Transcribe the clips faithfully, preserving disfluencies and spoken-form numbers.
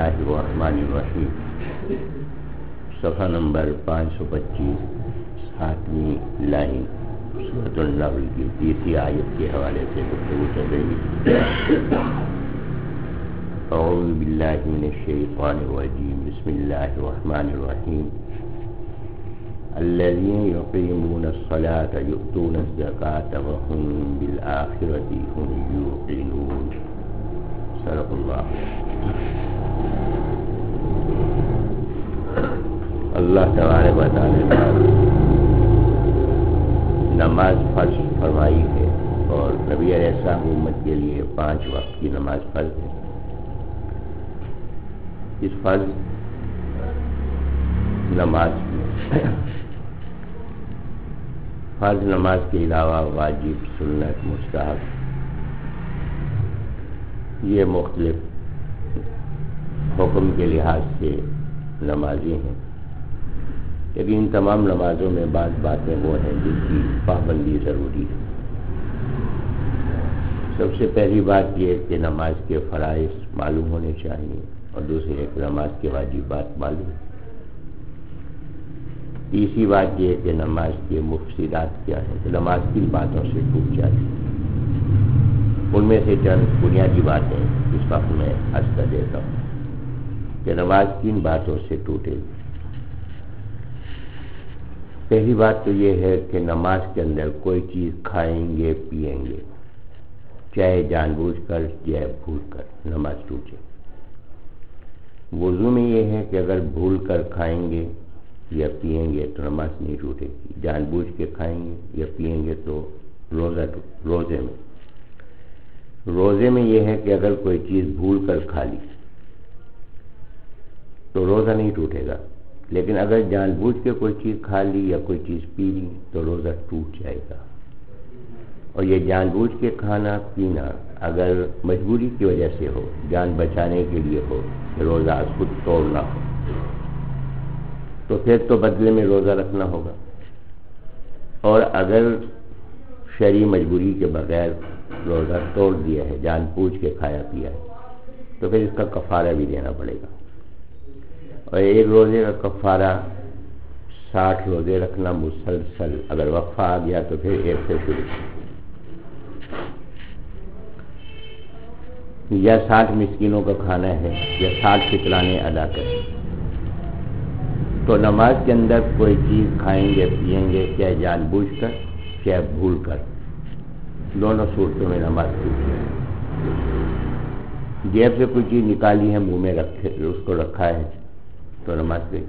اللہ الرحمن الرحیم، صفحہ نمبر پانچ سو پچیس، ساتویں لائن، سورۃ النحل کی تیسری آیت کے حوالے سے گفتگو چل رہی ہے۔ اعوذ باللہ من الشیطان الرجیم، بسم اللہ الرحمن الرحیم، الذین یقیمون الصلاة یؤتون الزکاة وهم بالآخرة هم یوقنون۔ صدق اللہ۔ اللہ تبارک و تعالی نے نماز فرض فرمائی ہے اور نبی علیہ السلام کی امت کے لیے پانچ وقت کی نماز فرض ہے۔ اس فرض نماز میں فرض نماز کے علاوہ واجب، سنت، مستحب، یہ مختلف حکم کے لحاظ سے نمازیں ہیں، لیکن ان تمام نمازوں میں بعض باتیں وہ ہیں جن کی پابندی ضروری ہے۔ سب سے پہلی بات یہ ہے کہ نماز کے فرائض معلوم ہونے چاہیے، اور دوسری ہے کہ نماز کے واجبات معلوم۔ تیسری بات یہ ہے کہ نماز کے مفسدات کیا ہیں، کہ نماز کن باتوں سے ٹوٹ جاتی ہے۔ ان میں سے چند بنیادی باتیں اس وقت میں عرض کر دیتا ہوں کہ نماز کن باتوں سے ٹوٹے گی۔ پہلی بات تو یہ ہے کہ نماز کے اندر کوئی چیز کھائیں گے پئیں گے، چاہے جان بوجھ کر یا بھول کر، نماز ٹوٹے۔ وضو میں یہ ہے کہ اگر بھول کر کھائیں گے یا پئیں گے تو نماز نہیں ٹوٹے گی، جان بوجھ کے کھائیں گے یا پئیں گے تو روزہ روزے میں روزے میں یہ ہے کہ اگر کوئی چیز بھول کر کھا لی تو روزہ نہیں ٹوٹے گا، لیکن اگر جان بوجھ کے کوئی چیز کھا لی یا کوئی چیز پی لی تو روزہ ٹوٹ جائے گا۔ اور یہ جان بوجھ کے کھانا پینا اگر مجبوری کی وجہ سے ہو، جان بچانے کے لیے ہو، کہ روزہ خود توڑنا ہو، تو پھر تو بدلے میں روزہ رکھنا ہوگا۔ اور اگر شرعی مجبوری کے بغیر روزہ توڑ دیا ہے، جان بوجھ کے کھایا پیا ہے، تو پھر اس کا کفارہ بھی دینا پڑے گا۔ اور ایک روزے کا کفارہ ساٹھ روزے رکھنا مسلسل، اگر وقفہ آ گیا تو پھر ایک سے شروع، یا ساٹھ مسکینوں کا کھانا ہے یا ساٹھ فطرانے ادا کریں۔ تو نماز کے اندر کوئی چیز کھائیں گے پئیں گے، چاہے جان بوجھ کر چاہے بھول کر، دونوں صورتوں میں نماز ٹوٹتی ہے۔ جیب سے کوئی چیز نکالی ہے، منہ میں رکھے اس کو رکھا ہے تو نماز گئی۔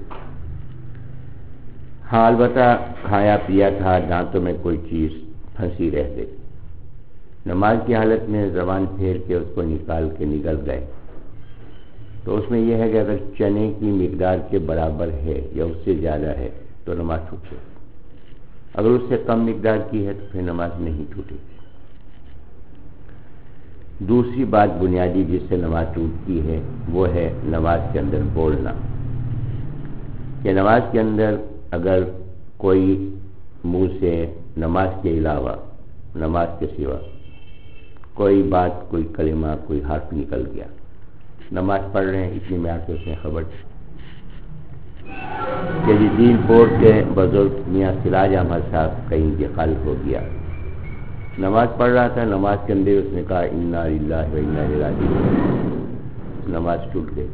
ہاں البتہ کھایا پیا تھا، دانتوں میں کوئی چیز پھنسی رہ گئی، نماز کی حالت میں زبان پھیر کے اس کو نکال کے نگل گئے، تو اس میں یہ ہے کہ اگر چنے کی مقدار کے برابر ہے یا اس سے زیادہ ہے تو نماز ٹوٹے، اگر اس سے کم مقدار کی ہے تو پھر نماز نہیں ٹوٹے گی۔ دوسری بات بنیادی جس سے نماز ٹوٹتی ہے وہ ہے نماز کے اندر بولنا، کہ نماز کے اندر اگر کوئی منہ سے نماز کے علاوہ، نماز کے سوا کوئی بات، کوئی کلمہ، کوئی حرف نکل گیا، نماز پڑھ رہے ہیں، اتنی میں آ کے اس نے خبر کہ دین بورڈ کے بزرگ میاں سراج احمد صاحب کا انتقال ہو گیا۔ نماز پڑھ رہا تھا، نماز کے اندر اس نے کہا انا للہ و انا الیہ راجعون، نماز ٹوٹ گئی۔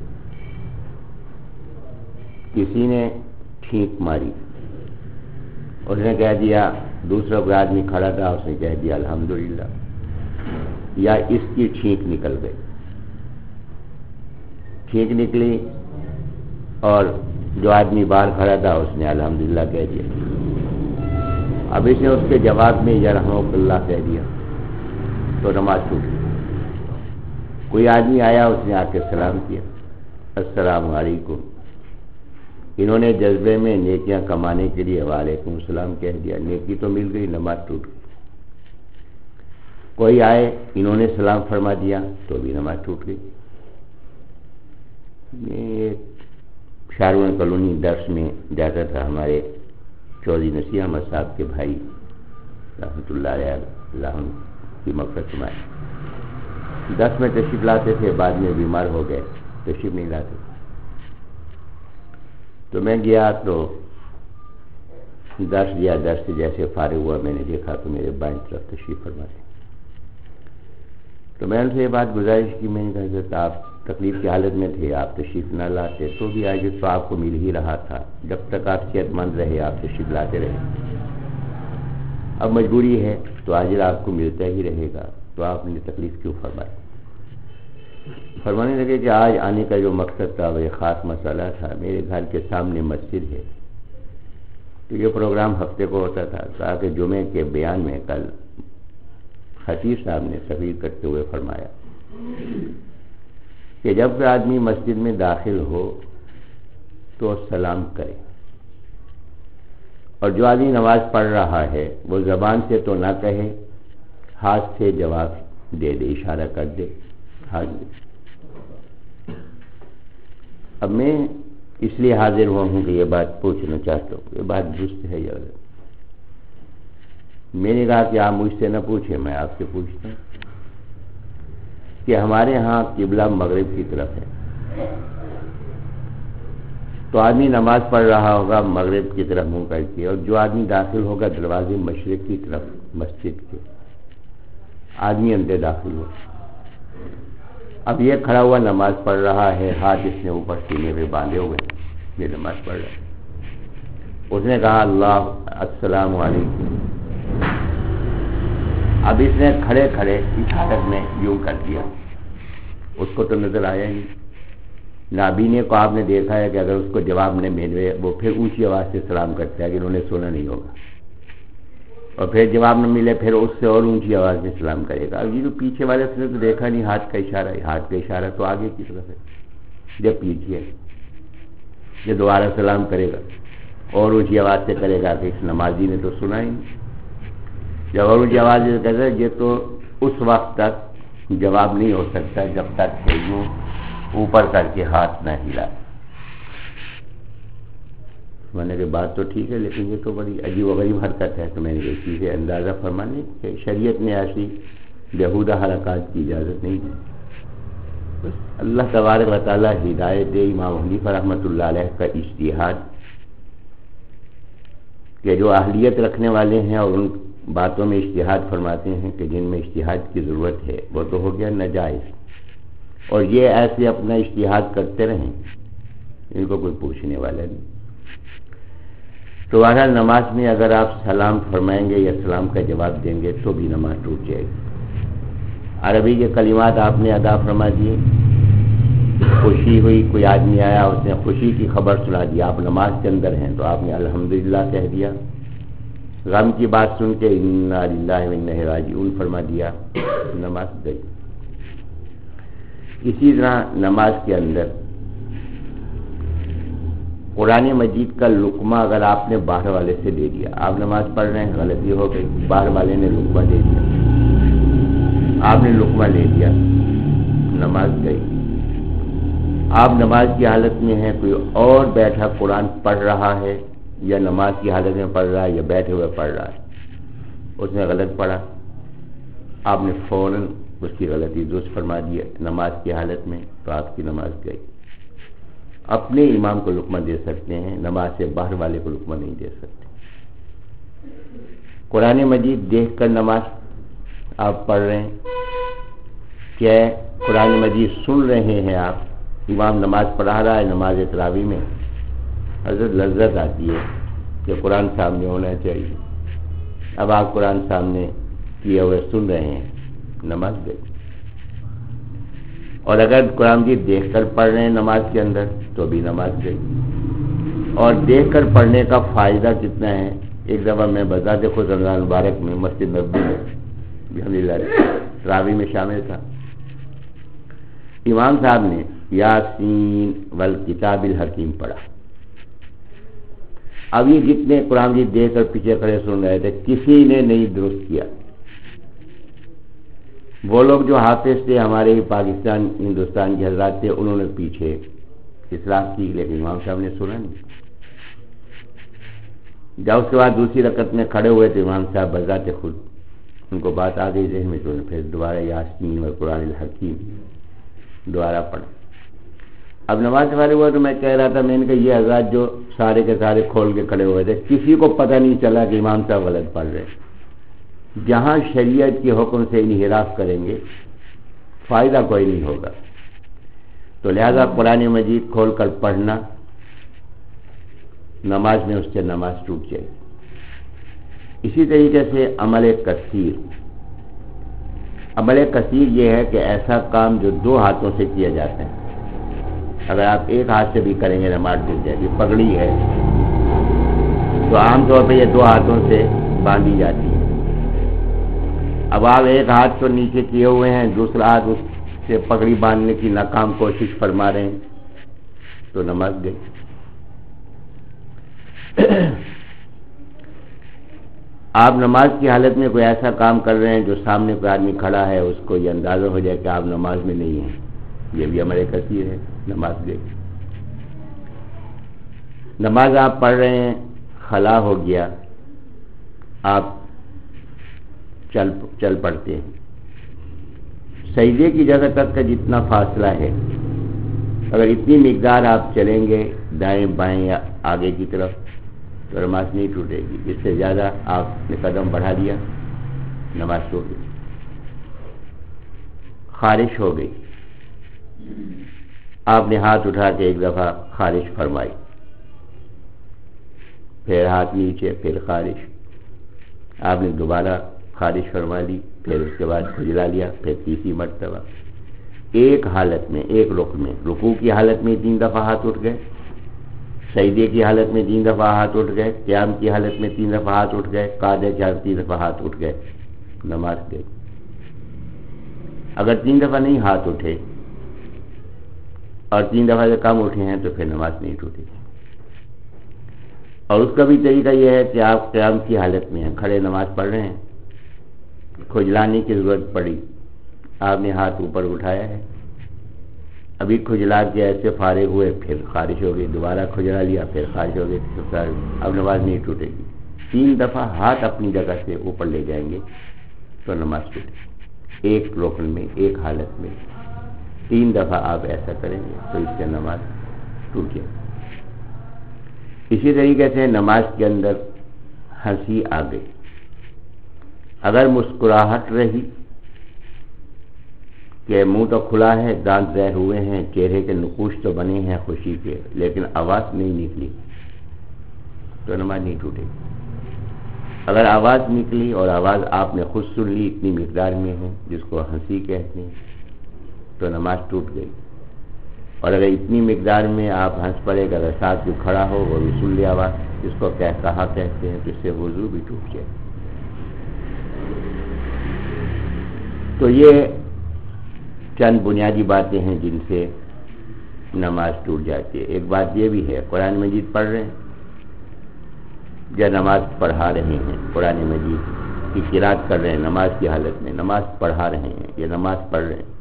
کسی نے ٹھینک ماری، اس نے کہہ دیا، دوسرا کوئی آدمی کھڑا تھا، اس نے کہہ دیا الحمدللہ، یا اس کی ٹھینک نکل گئی، ٹھیک نکلی، اور جو آدمی باہر کھڑا تھا اس نے الحمدللہ کہہ دیا۔ اب اس نے اس کے جواب میں یرحمک اللہ کہہ دیا تو نماز ٹوٹ گئی۔ کوئی آدمی آیا، اس نے آ کے سلام کیا، السلام علیکم، انہوں نے جذبے میں نیکیاں کمانے کے لیے وعلیکم السلام کہہ دیا، نیکی تو مل گئی، نماز ٹوٹ گئی۔ کوئی آئے، انہوں نے سلام فرما دیا تو بھی نماز ٹوٹ گئی۔ یہ شارون کالونی درس میں جاتا تھا، ہمارے چودھری نصیر احمد صاحب کے بھائی رحمۃ اللہ علیہ، اللہ کی مغفرت فرمائے، درس میں تشریف لاتے تھے، بعد میں بیمار ہو گئے تشریف نہیں لاتے. تو میں گیا تو درس دیا. درس سے جیسے فارغ ہوا میں نے دیکھا تو میرے بائیں طرف تشریف فرما تھے. تو میں ان سے یہ بات گزارش کی. میں نے کہا حضرت آپ تکلیف کی حالت میں تھے, آپ تشریف نہ لاتے تو بھی آج تو آپ کو مل ہی رہا تھا. جب تک آپ صحت مند رہے آپ تشریف لاتے رہے. اب مجبوری ہے تو آج آپ کو ملتا ہی رہے گا, تو آپ نے تکلیف کیوں فرمائی. فرمانے لگے کہ آج آنے کا جو مقصد تھا وہ ایک خاص مسئلہ تھا. میرے گھر کے سامنے مسجد ہے, تو یہ پروگرام ہفتے کو ہوتا تھا. تاکہ جمعے کے بیان میں کل خطیب صاحب نے تقریر کرتے ہوئے فرمایا کہ جب کوئی آدمی مسجد میں داخل ہو تو سلام کرے, اور جو آدمی نماز پڑھ رہا ہے وہ زبان سے تو نہ کہے, ہاتھ سے جواب دے دے, اشارہ کر دے. اب میں اس لیے حاضر ہوا ہوں کہ یہ بات پوچھنا چاہتا ہوں, یہ بات درست ہے یا غلط. میں نے کہا کہ آپ مجھ سے نہ پوچھیں, میں آپ سے پوچھتا ہوں کہ ہمارے ہاں قبلہ مغرب کی طرف ہے, تو آدمی نماز پڑھ رہا ہوگا مغرب کی طرف منہ کر کے, اور جو آدمی داخل ہوگا دروازے مشرق کی طرف مسجد کے, آدمی اندر داخل ہو. اب یہ کھڑا ہوا نماز پڑھ رہا ہے, ہاتھ اس نے اوپر سینے پہ باندھے ہوئے, یہ نماز پڑھ رہا ہے. اس نے کہا اللہ السلام علیکم. اب اس نے کھڑے کھڑے اس حالت میں یوں کر دیا, اس کو تو نظر آیا ہی. نابینے کو آپ نے دیکھا ہے کہ اگر اس کو جواب نہیں ملے وہ پھر اونچی آواز سے سلام کرتا ہے کہ انہوں نے سنا نہیں ہوگا, اور پھر جواب نہ ملے پھر اس سے اور اونچی آواز میں سلام کرے گا. اب یہ جو پیچھے والے اس نے تو دیکھا نہیں, ہاتھ کا اشارہ ہے, ہاتھ کا اشارہ تو آگے کی طرف ہے, جب پیچھے یہ دوبارہ سلام کرے گا اور اونچی آواز سے کرے گا کہ اس نمازی نے تو سنا ہی نہیں. جب اور اونچی آواز سے کہتا ہے یہ تو اس وقت تک جواب نہیں ہو سکتا جب تک کہ یوں اوپر کر کے ہاتھ نہ ہلا. میں نے کہا بات تو ٹھیک ہے, لیکن یہ تو بڑی عجیب و غریب حرکت ہے. تو میں نے یہ چیزیں اندازہ فرمانے کہ شریعت نے ایسی بیہودہ حرکات کی اجازت نہیں دی. بس اللہ تبارک و تعالیٰ ہدایت دے. امام حنیفہ رحمۃ اللہ علیہ کا اجتہاد کہ جو اہلیت رکھنے والے ہیں اور ان باتوں میں اجتہاد فرماتے ہیں کہ جن میں اجتہاد کی ضرورت ہے, وہ تو ہو گیا ناجائز, اور یہ ایسے اپنا اجتہاد کرتے رہیں, ان کو کوئی پوچھنے والا نہیں. تو بہرحال نماز میں اگر آپ سلام فرمائیں گے یا سلام کا جواب دیں گے تو بھی نماز ٹوٹ جائے گی. عربی کے کلمات آپ نے ادا فرما دیے. خوشی ہوئی, کوئی آدمی آیا اس نے خوشی کی خبر سنا دی, آپ نماز کے اندر ہیں تو آپ نے الحمدللہ کہہ دیا. غم کی بات سن کے انا للہ و انا الیہ راجعون فرما دیا, نماز گئی. اسی طرح نماز کے اندر قرآن مجید کا لقمہ اگر آپ نے باہر والے سے دے دیا, آپ نماز پڑھ رہے ہیں, غلطی ہو گئی, باہر والے نے لقمہ دے دیا, آپ نے لقمہ لے دیا, نماز گئی. آپ نماز کی حالت میں ہیں, کوئی اور بیٹھا قرآن پڑھ رہا ہے, یا نماز کی حالت میں پڑھ رہا ہے یا بیٹھے ہوئے پڑھ رہا ہے, اس نے غلط پڑھا, آپ نے فوراً اس کی غلطی درست فرما دی نماز کی حالت میں, تو آپ کی نماز گئی. اپنے امام کو لقمہ دے سکتے ہیں, نماز سے باہر والے کو لقمہ نہیں دے سکتے. قرآن مجید دیکھ کر نماز آپ پڑھ رہے ہیں, کیا قرآن مجید سن رہے ہیں آپ, امام نماز پڑھا رہا ہے نماز تراویح میں, حضرت لذت آتی ہے کہ قرآن سامنے ہونا چاہیے. اب آپ قرآن سامنے کیے ہوئے سن رہے ہیں, نماز گئی. اور اگر قرآن کی دیکھ کر پڑھ رہے ہیں نماز کے اندر تو بھی نماز گئی. اور دیکھ کر پڑھنے کا فائدہ کتنا ہے. ایک دفعہ میں بذات خود رمضان مبارک میں مسجد نبوی میں الحمدللہ تراویح میں شامل تھا, امام صاحب نے یاسین والکتاب الحکیم پڑھا. اب یہ جتنے قرآن کی دیکھ کر پیچھے کھڑے سن رہے تھے کسی نے نہیں درست کیا. وہ لوگ جو حافظ تھے ہمارے ہی پاکستان ہندوستان کے حضرات تھے, انہوں نے پیچھے اصلاح کی, لیکن امام صاحب نے سنا نہیں. جب اس کے بعد دوسری رکعت میں کھڑے ہوئے تو امام صاحب بذات خود ان کو بات آ گئی ذہن میں, تو پھر دوبارہ یاسین اور قرآن الحکیم دوبارہ پڑھا. اب نماز سے فارغ ہوا تو میں کہہ رہا تھا، میں نے کہا یہ حضرات جو سارے کے سارے کھول کے کھڑے ہوئے تھے، کسی کو پتہ نہیں چلا کہ امام صاحب غلط پڑھ رہے. جہاں شریعت کے حکم سے انحراف کریں گے فائدہ کوئی نہیں ہوگا. تو لہذا قرآن مجید کھول کر پڑھنا، نماز میں اس سے نماز ٹوٹ جائے. اسی طریقے سے عمل کثیر. عمل کثیر یہ ہے کہ ایسا کام جو دو ہاتھوں سے کیا جاتا ہے. اگر آپ ایک ہاتھ سے بھی کریں گے نماز ٹوٹ جائے گی. پگڑی ہے تو عام طور پہ یہ دو ہاتھوں سے باندھی جاتی ہے. اب آپ ایک ہاتھ تو نیچے کیے ہوئے ہیں، دوسرا ہاتھ اس سے پگڑی باندھنے کی ناکام کوشش فرما رہے ہیں تو نماز گئی. آپ نماز کی حالت میں کوئی ایسا کام کر رہے ہیں جو سامنے کوئی آدمی کھڑا ہے اس کو یہ اندازہ ہو جائے کہ آپ نماز میں نہیں ہیں، یہ بھی عمل کثیر ہے، نماز گئی. نماز آپ پڑھ رہے ہیں، خلا ہو گیا، آپ چل چل پڑتے ہیں. سجدے کی جگہ تک کا جتنا فاصلہ ہے، اگر اتنی مقدار آپ چلیں گے دائیں بائیں یا آگے کی طرف تو نماز نہیں ٹوٹے گی. اس سے زیادہ آپ نے قدم بڑھا دیا، نماز ٹوٹ گئی. خارش ہو گئی، آپ نے ہاتھ اٹھا کے ایک دفعہ خارش فرمائی، پھر ہاتھ نیچے، پھر خارش، آپ نے دوبارہ خارش فرما لی، پھر اس کے بعد کھجلا لیا، پھر تیسری مرتبہ. ایک حالت میں، ایک رکن میں، رکوع کی حالت میں تین دفعہ ہاتھ اٹھ گئے، سجدے کی حالت میں تین دفعہ ہاتھ اٹھ گئے، قیام کی حالت میں تین دفعہ ہاتھ اٹھ گئے، قعدے کی حالت تین دفعہ ہاتھ اٹھ گئے، نماز گئی. اگر تین دفعہ نہیں ہاتھ اٹھے اور تین دفعہ سے کم اٹھے ہیں تو پھر نماز نہیں ٹوٹے گی. اور اس کا بھی طریقہ یہ ہے کہ آپ قیام کی حالت میں ہیں، کھڑے نماز پڑھ رہے ہیں، کھجلانے کی ضرورت پڑی، آپ نے ہاتھ اوپر اٹھایا ہے، ابھی کھجلا کے ایسے فارغ ہوئے، پھر خارش ہو گئی، دوبارہ کھجلا لیا، پھر خارش ہو گئی، اب نماز نہیں ٹوٹے گی. تین دفعہ ہاتھ اپنی جگہ سے اوپر لے جائیں گے تو نماز ٹوٹے گی. ایک رکن میں، ایک حالت میں تین دفعہ آپ ایسا کریں گے تو اس سے نماز ٹوٹ جائے. اسی طریقے سے نماز کے اندر ہنسی آ گئی، اگر مسکراہٹ رہی کہ منہ تو کھلا ہے، دانت ظاہر ہوئے ہیں، چہرے کے نقوش تو بنے ہیں خوشی کے، لیکن آواز نہیں نکلی تو نماز نہیں ٹوٹے گی. اگر آواز نکلی اور آواز آپ نے خود سن لی، اتنی مقدار میں ہے جس کو ہنسی کہتے ہیں، تو نماز ٹوٹ گئی. اور اگر اتنی مقدار میں آپ ہنس پڑے کہ اگر ساتھ جو کھڑا ہو وہ بھی سن لے آواز، جس کو کہہ کہا کہتے ہیں، تو اس سے وضو بھی ٹوٹ جائے. تو یہ چند بنیادی باتیں ہیں جن سے نماز ٹوٹ جاتی ہے. ایک بات یہ بھی ہے، قرآن مجید پڑھ رہے ہیں یا نماز پڑھا رہے ہیں، قرآن مجید کی قرات کر رہے ہیں نماز کی حالت میں، نماز پڑھا رہے ہیں یا نماز پڑھ رہے ہیں،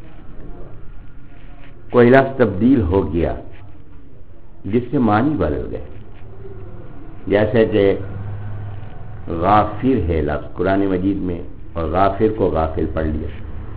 کوئی لفظ تبدیل ہو گیا جس سے معنی بدل گئے. جیسے کہ غافر ہے لفظ قرآن مجید میں اور غافر کو غافل پڑھ لیا.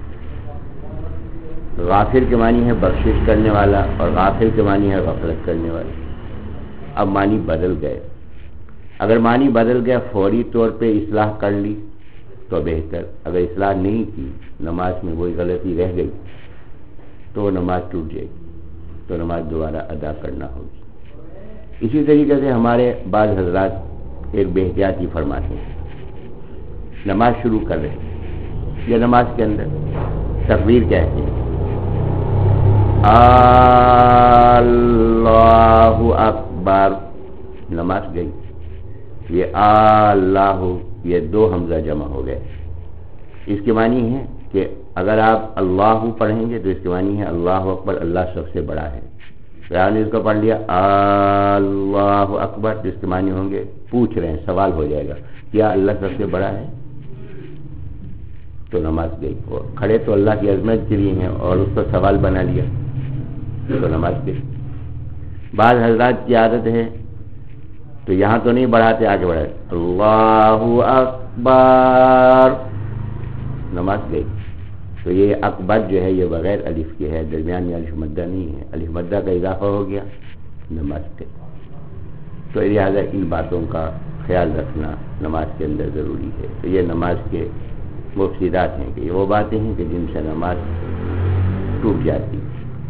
غافر کے معنی ہے بخشش کرنے والا اور غافل کے معنی ہے غفلت کرنے والا. اب معنی بدل گئے. اگر معنی بدل گیا فوری طور پہ اصلاح کر لی تو بہتر، اگر اصلاح نہیں کی، نماز میں وہی غلطی رہ گئی تو نماز ٹوٹ جائے گی، تو نماز دوبارہ ادا کرنا ہوگی. اسی طریقے سے ہمارے بعض حضرات ایک بے احتیاطی فرماتے ہیں، نماز شروع کر رہے ہیں یا نماز کے اندر تکبیر کہتے ہیں، اللہ اکبر، نماز گئی. یہ اللہ، یہ دو حمزہ جمع ہو گئے. اس کے معنی ہے کہ اگر آپ اللہ پڑھیں گے تو اس کے معنی ہے اللہ اکبر، اللہ سب سے بڑا ہے. اگر آپ نے اس کو پڑھ لیا اللہ اکبر تو اس کے معنی ہوں گے پوچھ رہے ہیں، سوال ہو جائے گا کیا اللہ سب سے بڑا ہے، تو نماز گئی. کھڑے تو اللہ کی عظمت کے لیے ہیں اور اس کو سوال بنا لیا تو نماز گئی. بعض حضرات کی عادت ہے تو یہاں تو نہیں بڑھاتے، آگے بڑھاتے اللہ اکبر، نماز گئی. تو یہ اکبر جو ہے یہ بغیر الف کے ہے، درمیان میں الف مدہ نہیں ہے، الف مدہ کا اضافہ ہو گیا نماز پہ. تو لہٰذا ان باتوں کا خیال رکھنا نماز کے اندر ضروری ہے. تو یہ نماز کے مفسدات ہیں کہ یہ وہ باتیں ہیں کہ جن سے نماز ٹوٹ جاتی.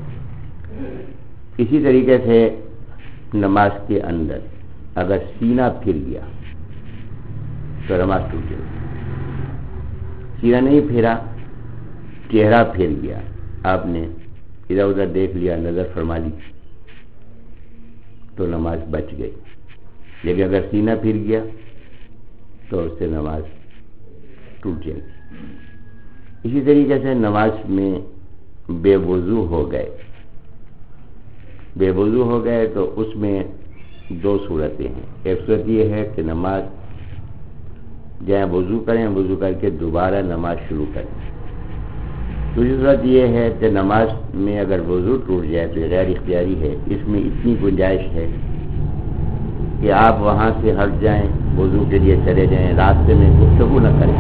اسی طریقے سے نماز کے اندر اگر سینہ پھر گیا تو نماز ٹوٹ جائے. سینہ نہیں پھرا، چہرہ پھر گیا، آپ نے ادھر ادھر دیکھ لیا، نظر فرما لی تو نماز بچ گئی. لیکن اگر سینہ پھر گیا تو اس سے نماز ٹوٹ جائے گی. اسی طریقے سے نماز میں بے وضو ہو گئے بے وضو ہو گئے تو اس میں دو صورتیں ہیں. ایک صورت یہ ہے کہ نماز جائیں وضو کریں، وضو کر کے دوبارہ نماز شروع کریں. دوسری صورت یہ ہے کہ نماز میں اگر وضو ٹوٹ جائے تو غیر اختیاری ہے، اس میں اتنی گنجائش ہے کہ آپ وہاں سے ہٹ جائیں، وضو کے لیے چلے جائیں، راستے میں گفتگو نہ کریں،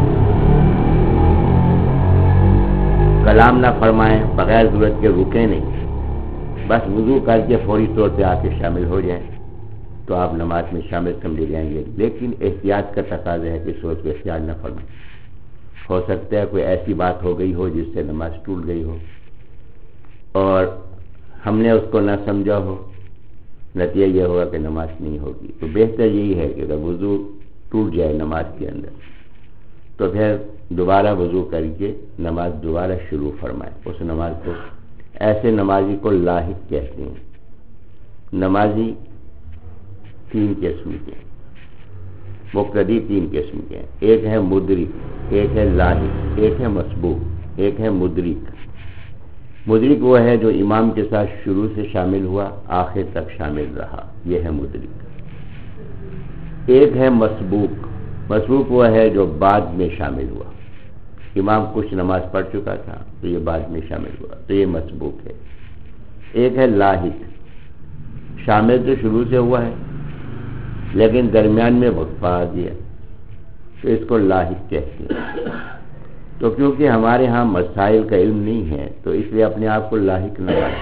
کلام نہ فرمائیں، بغیر ضرورت کے رکیں نہیں، بس وضو کر کے فوری طور پہ آ کے شامل ہو جائیں تو آپ نماز میں شامل سمجھے جائیں گے. لیکن احتیاط کا تقاضا ہے کہ سوچ پہ اختیار نہ فرمائیں. ہو سکتا ہے کوئی ایسی بات ہو گئی ہو جس سے نماز ٹوٹ گئی ہو اور ہم نے اس کو نہ سمجھا ہو، نتیجہ یہ ہوگا کہ نماز نہیں ہوگی. تو بہتر یہی ہے کہ اگر وضو ٹوٹ جائے نماز کے اندر تو پھر دوبارہ وضو کر کے نماز دوبارہ شروع فرمائیں. اس نماز کو ایسے نمازی کو لاحق کہتے ہیں. نمازی تین قسم کے ہیں، مقتدی تین قسم کے ہیں. ایک ہے مدرک، ایک ہے لاحق، ایک ہے مسبوق، ایک ہے مدرک. مدرک وہ ہے جو امام کے ساتھ شروع سے شامل ہوا، آخر تک شامل رہا، یہ ہے مدرک. ایک ہے مسبوق. مسبوق وہ ہے جو بعد میں شامل ہوا، امام کچھ نماز پڑھ چکا تھا تو یہ بعد میں شامل ہوا، تو یہ مسبوق ہے. ایک ہے لاحق، شامل تو شروع سے ہوا ہے لیکن درمیان میں وقفہ آ گیا تو اس کو لاحق کہتے ہیں. تو کیونکہ ہمارے ہاں مسائل کا علم نہیں ہے تو اس لیے اپنے آپ کو لاحق نہ بنائیں،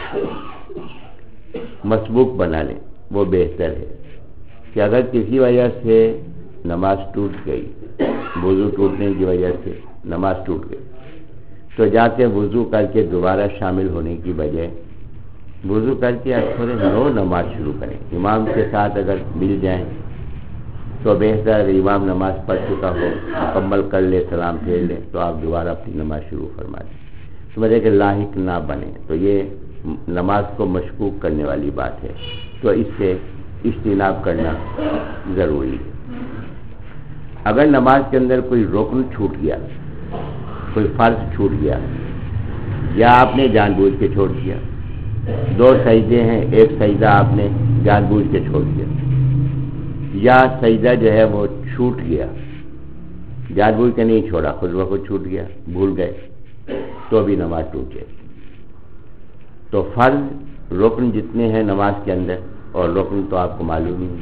مسبوق بنا لیں. وہ بہتر ہے کہ اگر کسی وجہ سے نماز ٹوٹ گئی، وضو ٹوٹنے کی وجہ سے نماز ٹوٹ گئی تو جا کے وضو کر کے دوبارہ شامل ہونے کی بجائے وضو کر کے تھوڑے نو نماز شروع کریں. امام کے ساتھ اگر مل جائیں تو بہتر. اگر امام نماز پڑھ چکا ہو، مکمل کر لے، سلام پھیر لے تو آپ دوبارہ اپنی نماز شروع فرما دیں. تو مجھے کہ لاحق نہ بنے، تو یہ نماز کو مشکوک کرنے والی بات ہے، تو اس سے اجتناب کرنا ضروری ہے. اگر نماز کے اندر کوئی رکن چھوٹ گیا، کوئی فرض چھوٹ گیا، یا آپ نے جان بوجھ کے چھوڑ دیا، دو سجدے ہیں، ایک سجدہ آپ نے جان بوجھ کے چھوڑ دیا، یا سجدہ جو ہے وہ چھوٹ گیا، جان بوجھ کے نہیں چھوڑا، خود بخود چھوٹ گیا، بھول گئے، تو بھی نماز ٹوٹ جائے. تو فرض رکن جتنے ہیں نماز کے اندر، اور رکن تو آپ کو معلوم ہی ہے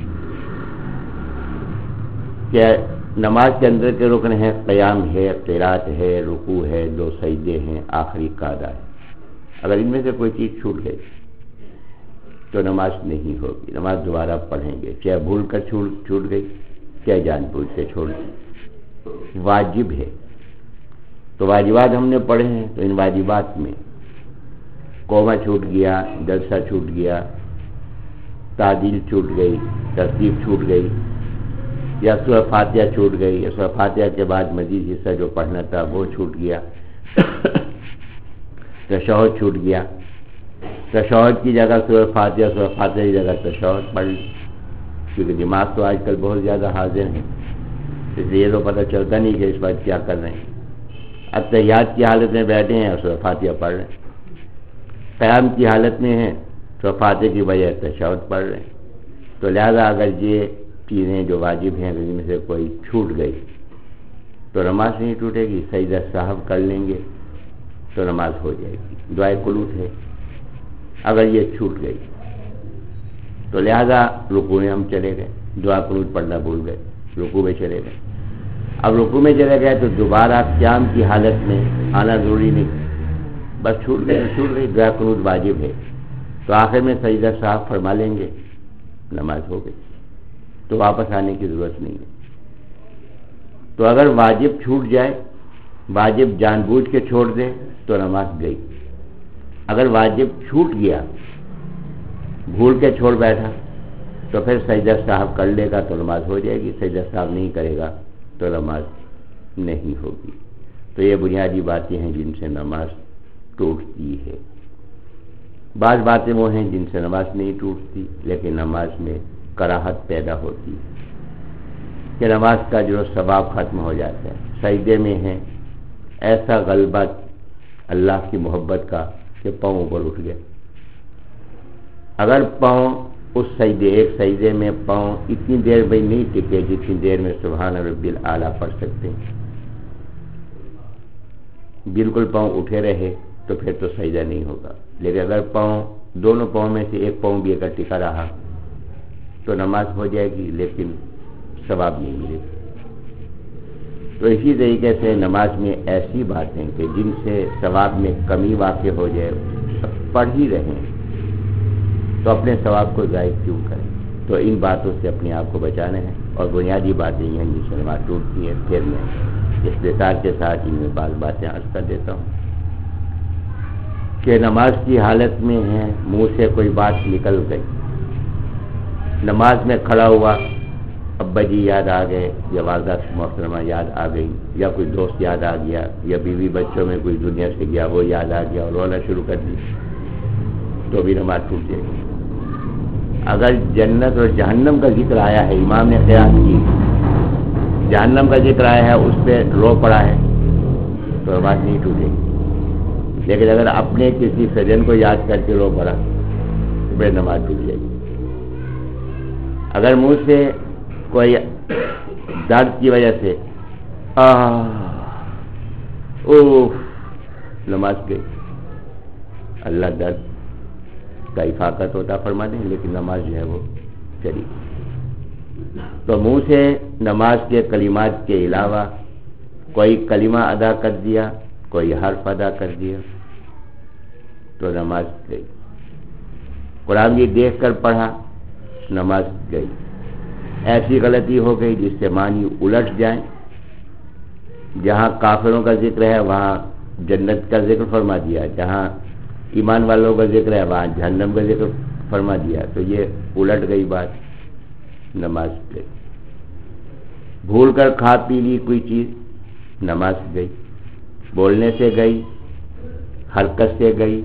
کہ نماز کے اندر کے رکن ہیں، قیام ہے، قرات ہے، رکوع ہے، دو سجدے ہیں، آخری قعدہ ہے. اگر ان میں سے کوئی چیز چھوٹ گئی تو نماز نہیں ہوگی، نماز دوبارہ پڑھیں گے، چاہے بھول کر چھوٹ چھوٹ گئی چاہے جان بوجھ سے چھوڑ گئی. واجب ہے تو واجبات ہم نے پڑھے ہیں، تو ان واجبات میں قومہ چھوٹ گیا، جلسہ چھوٹ گیا، تعدیل چھوٹ گئی، ترتیب چھوٹ گئی، یا سورہ فاتحہ چھوٹ گئی، یا سورہ فاتحہ کے بعد مزید حصہ جو پڑھنا تھا وہ چھوٹ گیا، تشہد چھوٹ گیا، تشہد کی جگہ سورہ فاتحہ، سورہ فاتحہ کی جگہ تشہد پڑھ لی، کیونکہ دماغ تو آج کل بہت زیادہ حاضر ہے، اس لیے یہ تو پتہ چلتا نہیں کہ اس بات کیا کر رہے ہیں. اتحیات کی حالت میں بیٹھے ہیں اور سورہ فاتحہ پڑھ رہے ہیں، قیام کی حالت میں ہیں تو فاتحہ کی بجائے تشہد پڑھ رہے ہیں. تو لہذا اگر یہ چیزیں جو واجب ہیں ان میں سے کوئی چھوٹ گئی تو نماز نہیں ٹوٹے گی، سجدہ سہو کر لیں گے تو نماز ہو جائے گی. دعائے قنوت ہے اگر یہ چھوٹ گئی تو لہذا رکوع میں ہم چلے گئے، دعا قنوت پڑھنا بھول گئے، رکوع میں چلے گئے. اب رکوع میں چلے گئے تو دوبارہ قیام کی حالت میں آنا ضروری نہیں، بس چھوٹ گئی چھوٹ گئی دعا قنوت واجب ہے تو آخر میں سجدہ صاحب فرما لیں گے، نماز ہو گئی، تو واپس آنے کی ضرورت نہیں ہے۔ تو اگر واجب چھوٹ جائے، واجب جان بوجھ کے چھوڑ دے تو نماز گئی، اگر واجب چھوٹ گیا بھول کے چھوڑ بیٹھا تو پھر سجدہ صاحب کر لے گا تو نماز ہو جائے گی، سجدہ صاحب نہیں کرے گا تو نماز نہیں ہوگی۔ تو یہ بنیادی باتیں ہیں جن سے نماز ٹوٹتی ہے۔ بعض باتیں وہ ہیں جن سے نماز نہیں ٹوٹتی لیکن نماز میں کراہت پیدا ہوتی ہے کہ نماز کا جو ثواب ختم ہو جاتا ہے۔ سجدے میں ہے ایسا غلبہ اللہ کی محبت کا کہ پاؤں اوپر اٹھ گیا، اگر پاؤں اس سجدے ایک سجدے میں پاؤں اتنی دیر میں نہیں ٹکے جتنی دیر میں سبحان ربی الاعلیٰ پڑھ سکتے ہیں، بالکل پاؤں اٹھے رہے تو پھر تو سجدہ نہیں ہوگا، لیکن اگر پاؤں دونوں پاؤں میں سے ایک پاؤں بھی اگر ٹکا رہا تو نماز ہو جائے گی لیکن ثواب نہیں ملے گا۔ تو اسی طریقے سے نماز میں ایسی باتیں کہ جن سے ثواب میں کمی واقع ہو جائے، پڑھ ہی رہیں تو اپنے ثواب کو ضائع کیوں کریں؟ تو ان باتوں سے اپنے آپ کو بچانا ہے، اور بنیادی باتیں یہ ہیں جن سے نماز ٹوٹتی ہے۔ پھر میں اختصار کے ساتھ ان میں بعض باتیں عرض کر دیتا ہوں کہ نماز کی حالت میں ہے منہ سے کوئی بات نکل گئی، نماز میں کھڑا ہوا، ابا جی یاد آ گئے یا والدہ محترمہ یاد آ گئی یا کوئی دوست یاد آ گیا یا بیوی بچوں میں کوئی دنیا سے گیا وہ یاد آ گیا اور رونا شروع کر دی تو بھی نماز ٹوٹ جائے گی۔ اگر جنت اور جہنم کا ذکر آیا ہے، امام نے قیاس کی، جہنم کا ذکر آیا ہے اس پہ رو پڑا ہے تو نماز نہیں ٹوٹے گی، لیکن اگر اپنے کسی سجن کو یاد کر کے رو پڑا تو پھر نماز ٹوٹ جائے گی۔ اگر منہ سے کوئی درد کی وجہ سے آہ اوف نماز گئی، اللہ درد کا افاقت ہوتا فرما دیں، لیکن نماز جو ہے وہ چلی۔ تو منہ سے نماز کے کلمات کے علاوہ کوئی کلمہ ادا کر دیا، کوئی حرف ادا کر دیا تو نماز گئی۔ قرآن بھی دیکھ کر پڑھا، نماز گئی۔ ایسی غلطی ہو گئی جس سے معنی الٹ جائیں، جہاں کافروں کا ذکر ہے وہاں جنت کا ذکر فرما دیا، جہاں ایمان والوں کا ذکر ہے وہاں جہنم کا ذکر فرما دیا، تو یہ الٹ گئی بات، نماز گئی۔ بھول کر کھا پی لی کوئی چیز، نماز گئی۔ بولنے سے گئی، حرکت سے گئی،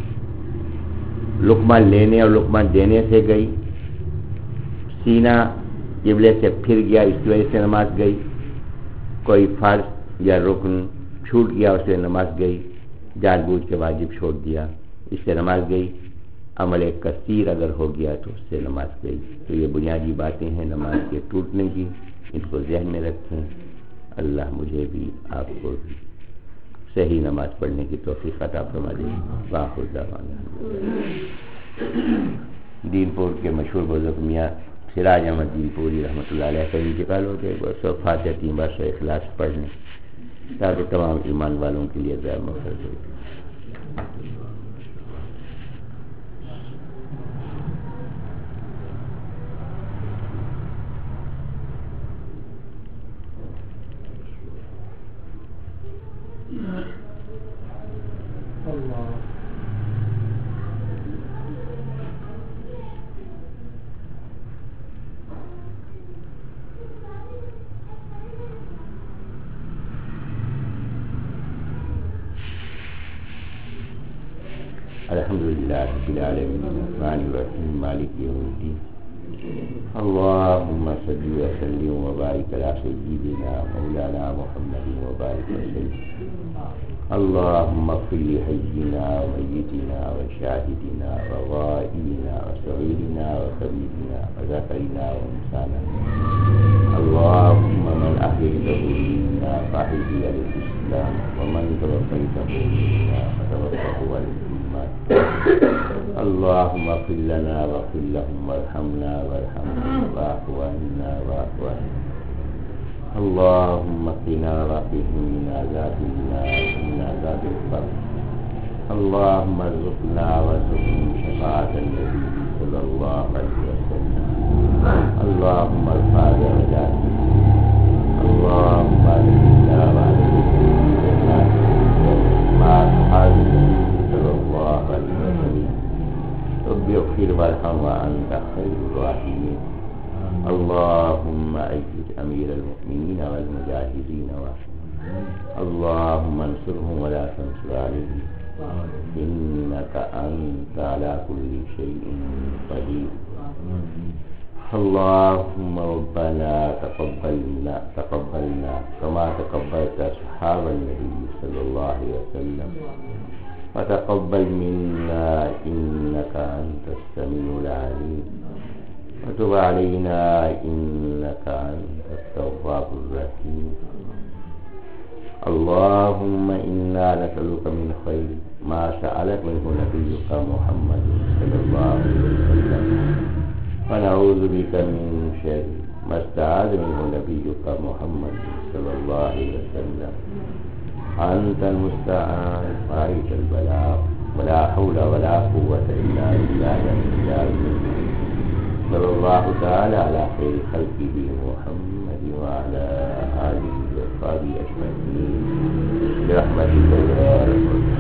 لقمہ لینے اور لقمہ دینے سے گئی، سینہ قبلے سے پھر گیا اس کی وجہ سے نماز گئی، کوئی فرض یا رکن چھوٹ گیا اس سے نماز گئی، جان بوجھ کے واجب چھوڑ دیا اس سے نماز گئی، عمل کثیر اگر ہو گیا تو اس سے نماز گئی۔ تو یہ بنیادی باتیں ہیں نماز کے ٹوٹنے کی، ان کو ذہن میں رکھیں۔ اللہ مجھے بھی آپ کو بھی صحیح نماز پڑھنے کی توفیق عطا فرما دے۔ وآخر دعوانا دین پور کے مشہور بزرگ میاں سراج احمد دین پوری رحمۃ اللہ علیہ کا انتقال ہو گئے، وہ سو فاتحہ تین بار سو اخلاص پڑھنے تاکہ تمام ایمان والوں کے لیے دعا مغفرت ہو۔ الحمد للہ رب العالمین الرحمن الرحیم مالک یوم الدین اللہم صلی وسلم وبارک علی سیدنا مولانا محمد وبارک وسلم اللہم اغفر لحینا ومیتنا وشاہدنا وغائبنا وصغیرنا وکبیرنا وذکرنا وانثانا اللہم من احییته منا فاحیه علی الاسلام ومن توفیته منا فتوفه علی اللهم اغفر لنا واغفر لهم وارحمنا وارحمهم واعف عنا واعف عنهم اللهم قنا وقهم من عذاب النار ومن عذاب القبر اللهم ارزقنا وارزقهم شفاعة النبي صلى الله عليه وسلم. اللهم ارفع درجاتهم. اللهم اجعلنا وعلينا مع أصحاب النبي صلى الله عليه وسلم. رب اغفر وارحم وأنت خير الراحمين. اللهم أيد أمير المؤمنين والمجاهدين اللهم انصرهم ولا تنصر عليهم إنك أنت على كل شيء قدير. اللهم ربنا تقبلنا تقبلنا كما تقبلت أصحاب النبي صلى الله عليه وسلم، وتقبل منا إنك أنت السميع العليم، وتب علينا إنك أنت التواب الرحيم. اللهم إنا نسألك من خير ما سألك منه نبيك محمد صلى الله عليه وسلم، ونعوذ بك من شر ما استعاذ منه نبيك محمد صلى الله عليه وسلم. أنت المستعان وعليك البلاغ، ولا حول ولا قوة إلا بالله العلي. صلى الله تعالى على خير خلقه محمد وعلى آله وصحبه أجمعين برحمتك يا رب.